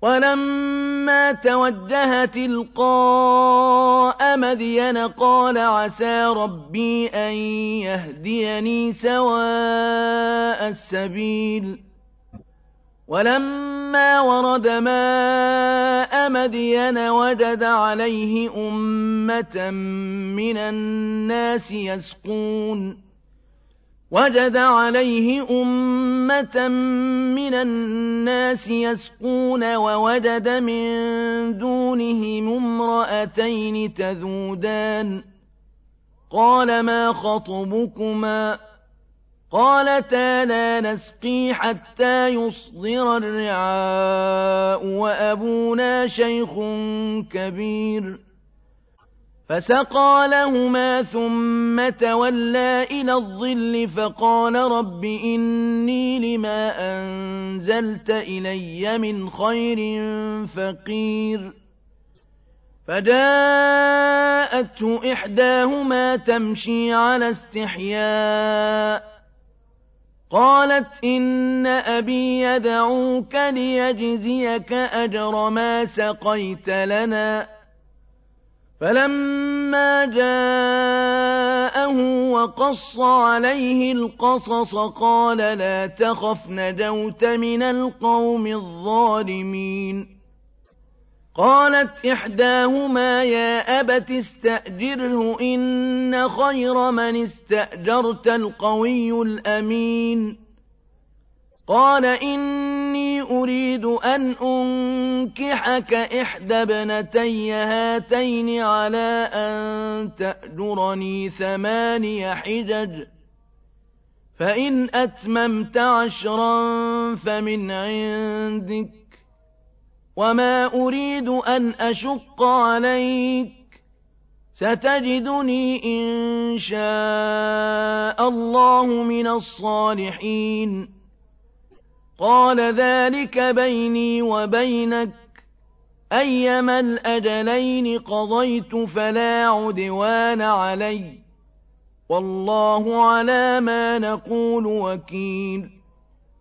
وَلَمَّا تَوَجَّهَ تِلْقَاءَ مَدْيَنَ قَالَ عَسَىٰ رَبِّي أَن يَهْدِيَنِي سَوَاءَ السَّبِيلِ وَلَمَّا وَرَدَ مَاءَ مَدْيَنَ وَجَدَ عَلَيْهِ أُمَّةً مِّنَ النَّاسِ يَسْقُونَ وَوَجَدَ مِن دُونِهِمُ امْرَأَتَيْنِ تَذُودَانِ قَالَ مَا خَطْبُكُمَا ۖ قَالَتَا لَا نَسْقِي حَتَّىٰ يُصْدِرَ الرِّعَاءُ وَأَبُونَا شَيْخٌ كَبِيرٌ فَسَقَىٰ لَهُمَا ثُمَّ تَوَلَّىٰ إِلَى الظِّلِّ فَقَالَ رَبِّ إِنِّي لِمَا أَنزَلْتَ إِلَيَّ مِنْ خَيْرٍ فَقِيرٌ فَجَاءَتْهُ إِحْدَاهُمَا تَمْشِي عَلَى اسْتِحْيَاءٍ قَالَتْ إِنَّ أَبِي يَدْعُوكَ لِيَجْزِيَكَ أَجْرَ مَا سَقَيْتَ لَنَا فَلَمَّا جَاءَهُ وَقَصَّ عَلَيْهِ الْقَصَصَ قَالَ لَا تَخَفْ نَجَوْتَ مِنَ الْقَوْمِ الظَّالِمِينَ قَالَتْ إِحْدَاهُمَا يَا أَبَتِ اسْتَأْجِرْهُ إِنَّ خَيْرَ مَنِ اسْتَأْجَرْتَ الْقَوِيُّ الْأَمِينُ قَالَ إِنِّي أُرِيدُ أَنْ أُنكِحَكَ إِحْدَى ابْنَتَيَّ هَاتَيْنِ عَلَىٰ أَن تَأْجُرَنِي 8 حِجَجٍ فَإِنْ أَتْمَمْتَ 10 فَمِنْ عِندِكَ ۖ وَمَا أُرِيدُ أَنْ أَشُقَّ عَلَيْكَ ۚ سَتَجِدُنِي إِن شَاءَ اللَّهُ مِنَ الصَّالِحِينَ قَالَ ذَٰلِكَ بَيْنِي وَبَيْنَكَ ۖ أَيَّمَا الْأَجَلَيْنِ قَضَيْتُ فَلَا عُدْوَانَ عَلَيَّ ۖ وَاللَّهُ عَلَىٰ مَا نَقُولُ وَكِيلٌ